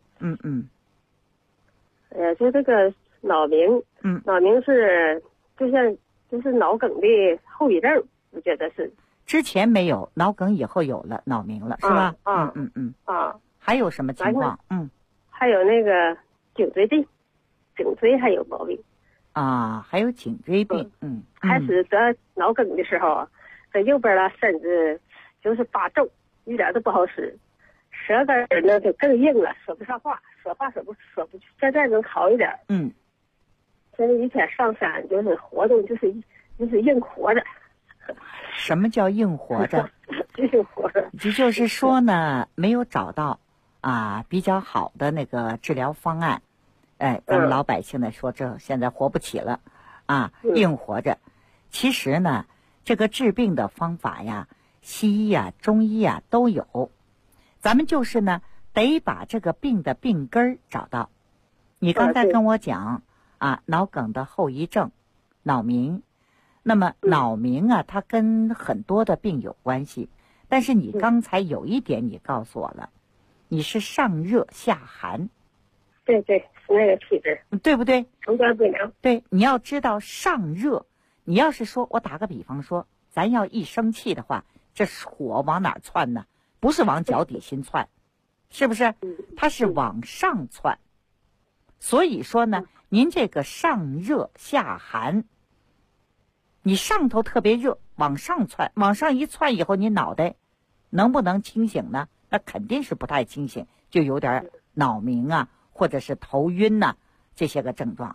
就这个脑鸣，脑鸣是就是脑梗的后遗症，我觉得是。 之前没有脑梗，以后有了脑鸣了，是吧？还有什么情况？ 还有那个颈椎病，颈椎还有毛病。 还有颈椎病， 开始得脑梗的时候，这右边的身子就是发皱，一点都不好使，舌根呢就更硬了，说不上话，说不去。现在能好一点。现在一天上山就是活动，就是硬活着。 什么叫硬活着？ 硬活着， 也就是说呢，没有找到比较好的那个治疗方案。咱们老百姓呢说这现在活不起了硬活着。其实呢，这个治病的方法呀，西医中医都有。咱们就是呢，得把这个病的病根找到。你刚才跟我讲脑梗的后遗症，脑鸣。那么脑鸣它跟很多的病有关系，但是你刚才有一点你告诉我了，你是上热下寒。 对，是那个体质， 对不对？ 手脚不凉。 对，你要知道上热，你要是说我打个比方说，咱要一生气的话，这火往哪窜呢？不是往脚底心窜，是不是？它是往上窜。所以说呢，您这个上热下寒，你上头特别热，往上窜，往上一窜以后，你脑袋能不能清醒呢？那肯定是不太清醒，就有点脑鸣或者是头晕这些个症状。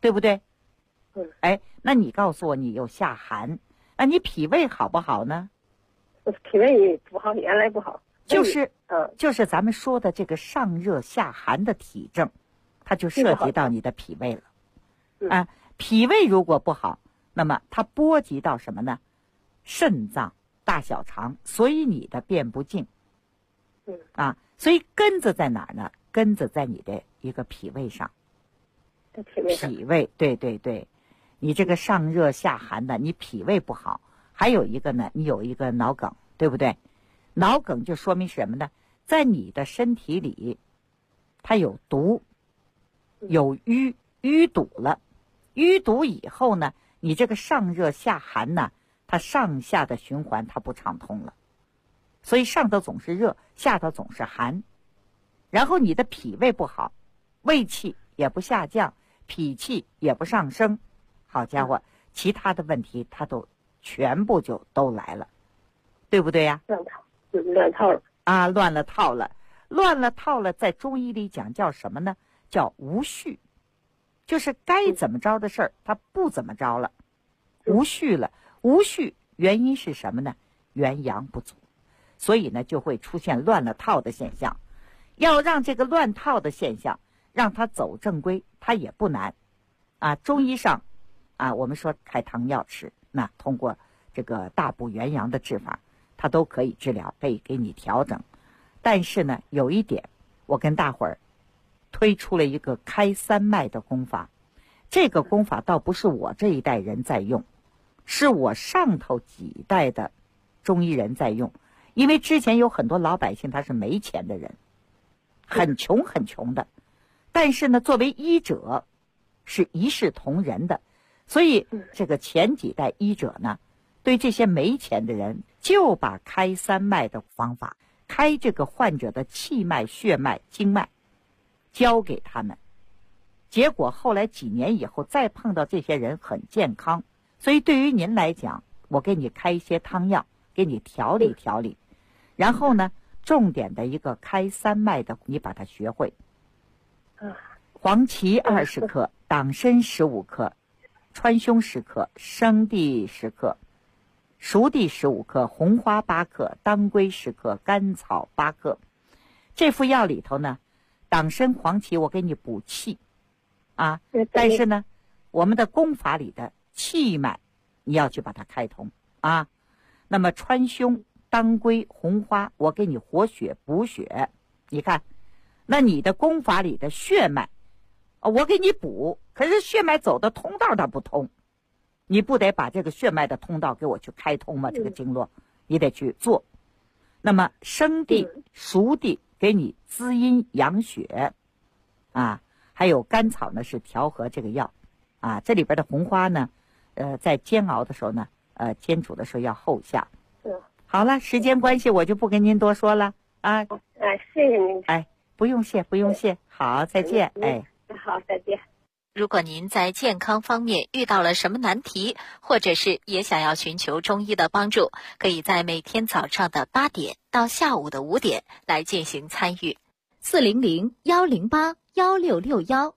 对不对？哎，那你告诉我，你有下寒，你脾胃好不好呢？ 脾胃不好，原来不好。 就是咱们说的这个上热下寒的体症，它就涉及到你的脾胃了。脾胃如果不好，那么它波及到什么呢？肾脏、大小肠，所以你的便不净。所以根子在哪儿呢？根子在你的一个脾胃上。脾胃，对对对，你这个上热下寒的，你脾胃不好。还有一个呢，你有一个脑梗，对不对？脑梗就说明什么呢？在你的身体里，它有毒，有淤堵了。淤堵以后呢，你这个上热下寒呢，它上下的循环它不畅通了，所以上头总是热，下头总是寒。然后你的脾胃不好，胃气也不下降，脾气也不上升，好家伙，其他的问题它都全部就都来了，对不对呀？ 乱套了啊，乱了套了，在中医里讲叫什么呢？叫无序，就是该怎么着的事儿，它不怎么着了，无序了。无序原因是什么呢？元阳不足，所以呢就会出现乱了套的现象。要让这个乱套的现象让它走正规，它也不难中医上我们说开汤药吃，那通过这个大补元阳的治法，它都可以治疗，可以给你调整。但是呢，有一点，我跟大伙儿推出了一个开三脉的功法。这个功法倒不是我这一代人在用，是我上头几代的中医人在用。因为之前有很多老百姓他是没钱的人，很穷很穷的，但是呢，作为医者是一视同仁的，所以这个前几代医者呢，对这些没钱的人就把开三脉的方法，开这个患者的气脉、血脉、经脉教给他们。结果后来几年以后再碰到这些人很健康。所以对于您来讲，我给你开一些汤药，给你调理调理，然后呢重点的一个开三脉的你把它学会。黄芪20克，党参15克，川芎10克，生地10克，熟地15克，红花8克，当归10克，甘草8克。这副药里头呢，党参、黄芪我给你补气但是呢，我们的功法里的气脉你要去把它开通那么川芎、当归、红花我给你活血补血。你看，那你的功法里的血脉我给你补，可是血脉走的通道它不通，你不得把这个血脉的通道给我去开通吗？这个经络你得去做。那么生地、熟地给你滋阴养血还有甘草呢是调和这个药这里边的红花呢在煎熬的时候呢煎煮的时候要后下。好了，时间关系我就不跟您多说了谢谢您。 不用谢不用谢。好，再见。 好，再见。 如果您在健康方面遇到了什么难题，或者是也想要寻求中医的帮助，可以在每天早上的8点到下午的5点来进行参与。400-108-1661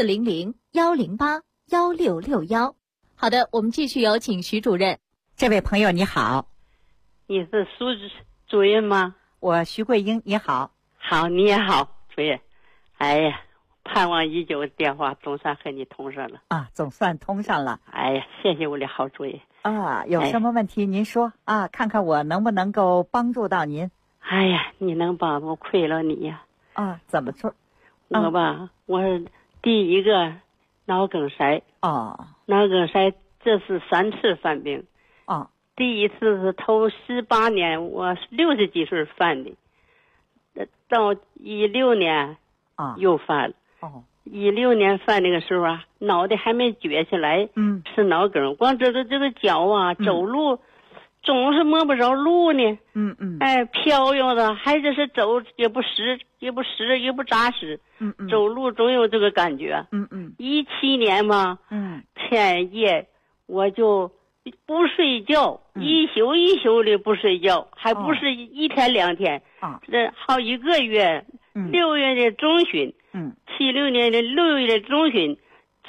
400-108-1661。好的，我们继续有请徐主任。 这位朋友你好。 你是苏主任吗？ 我徐桂英，你好。 好，你也好，主任。哎呀，盼望已久的电话总算和你通上了总算通上了。 哎呀，谢谢我的好主任有什么问题您说看看我能不能够帮助到您。 哎呀，你能帮我亏了你呀怎么说？ 我吧，我第一个脑梗塞脑梗塞这是3次犯病第一次是头18年，我60几岁犯的，到16年又犯了16年犯那个时候脑袋还没撅起来是脑梗，光这个脚走路总是摸不着路呢飘悠的，还是走也不实也不扎实走路总有这个感觉17年嘛天夜我就不睡觉一宿一宿的不睡觉还不是1天2天这好1个月6月的中旬76年的6月的中旬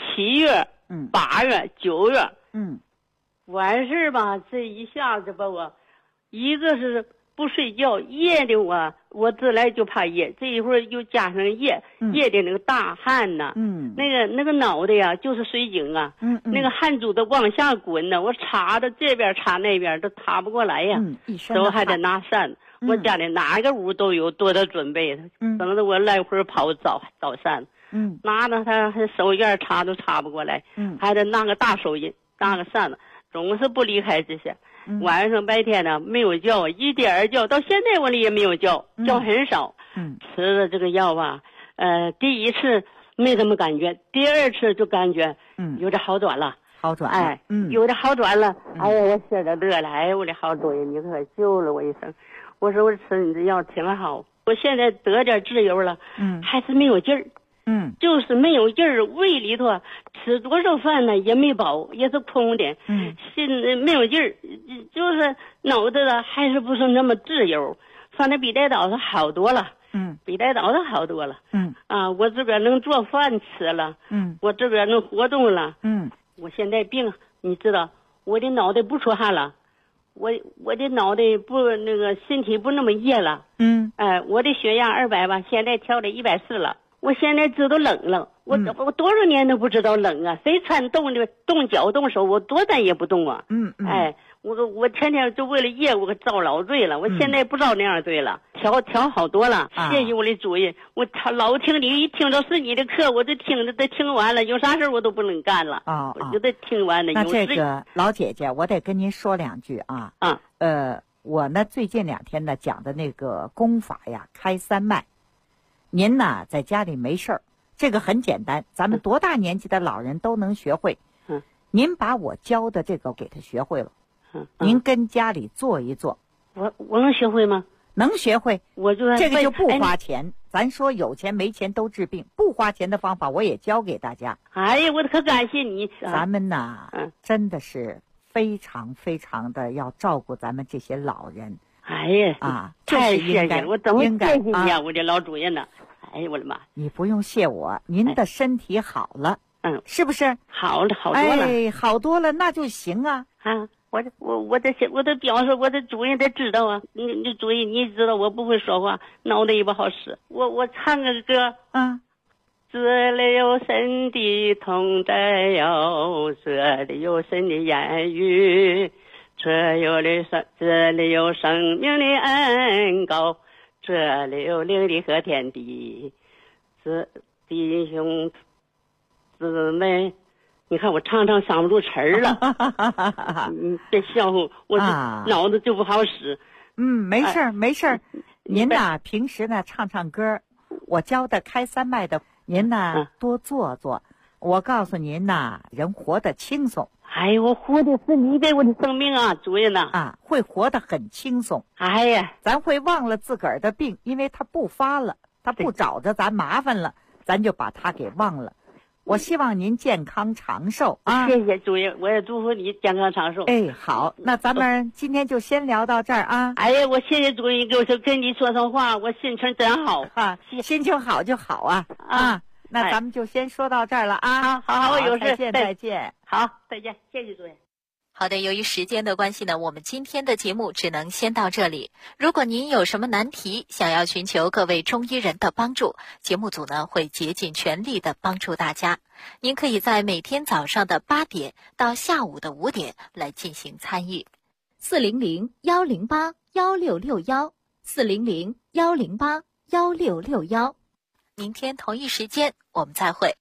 7月、8月、9月，完事吧，这一下子把我，一个是不睡觉，夜的我自来就怕夜，这一会儿又加上夜的那个大汗呐，那个脑袋呀就是水井啊，那个汗珠都往下滚呢，我插到这边插那边都插不过来呀，手还得拿扇，我家里哪个屋都有多的准备，等着我来回跑找扇，拿着他手绢插都插不过来，还得拿个大手印，拿个扇子，总是不离开这些。晚上白天呢没有觉，一点觉，到现在我也没有觉很少。吃了这个药吧，第一次没什么感觉，第二次就感觉有点好转了。有点好转了。哎呀，我现在乐了，哎，我的好主意，你可救了我一生。我说我吃你这药挺好，我现在得点自由了，还是没有劲儿。就是没有劲儿，胃里头吃多少饭呢也没饱，也是空的。心里没有劲儿，就是脑子的还是不是那么自由。反正比带倒是好多了。比带倒是好多了。我这边能做饭吃了。我这边能活动了。我现在病，你知道，我的脑袋不出汗了，我的脑袋不那个身体不那么热了。我的血压200吧，现在调到140了。我现在知道冷了，我多少年都不知道冷啊！谁穿冻脚动手，我多咱也不动啊。我天天就为了夜我遭老罪了，我现在不遭那样罪了，调好多了。谢谢我的主任，我老听你，一听到是你的课，我就听着都听完了，有啥事我都不能干了。我就得听完了。 那这个老姐姐，我得跟您说2句啊。我呢最近2天呢讲的那个功法呀，开3脉。您呢在家里没事儿，这个很简单，咱们多大年纪的老人都能学会。您把我教的这个给他学会了，您跟家里做一做。 我能学会吗？ 能学会， 我就这个就不花钱。咱说有钱没钱都治病，不花钱的方法我也教给大家。 哎呀，我可感谢你。 咱们呐，真的是非常非常的要照顾咱们这些老人。 哎呀，太谢谢了，我怎么谢谢你啊，我的老主任呢？哎呀，我的妈！ 你不用谢我，您的身体好了，是不是？ 好了，好多了。 好多了，那就行啊。 我的表示，我的主任得知道啊。你主任，你知道我不会说话，脑袋也不好使。我唱个歌，这里有神的同在哟，这里有神的言语。这里有生命的恩膏，这里有灵力和天地，这弟兄姊妹，你看我唱想不出词儿了。别笑话我，脑子就不好使。 没事儿没事儿。您呐平时呢唱歌，我教的开3脉的，您呢多做做。我告诉您呐，人活得轻松。 哎呀，我活的是你给我的生命啊，主任呐！ 会活得很轻松。 哎呀， 咱会忘了自个儿的病，因为他不发了，他不找着咱麻烦了，咱就把他给忘了。我希望您健康长寿啊！ 谢谢主任，我也祝福你健康长寿。 好，那咱们今天就先聊到这儿啊！ 哎呀，我谢谢主任，跟你说话，我心情真好啊！心情好就好啊！那咱们就先说到这儿了啊！ 好，有事再见。 好，再见，谢谢主任。 好的，由于时间的关系呢，我们今天的节目只能先到这里。如果您有什么难题，想要寻求各位中医人的帮助，节目组呢会竭尽全力的帮助大家。您可以在每天早上的8点到下午的5点来进行参与。400-108-1661 400-108-1661。明天同一时间我们再会。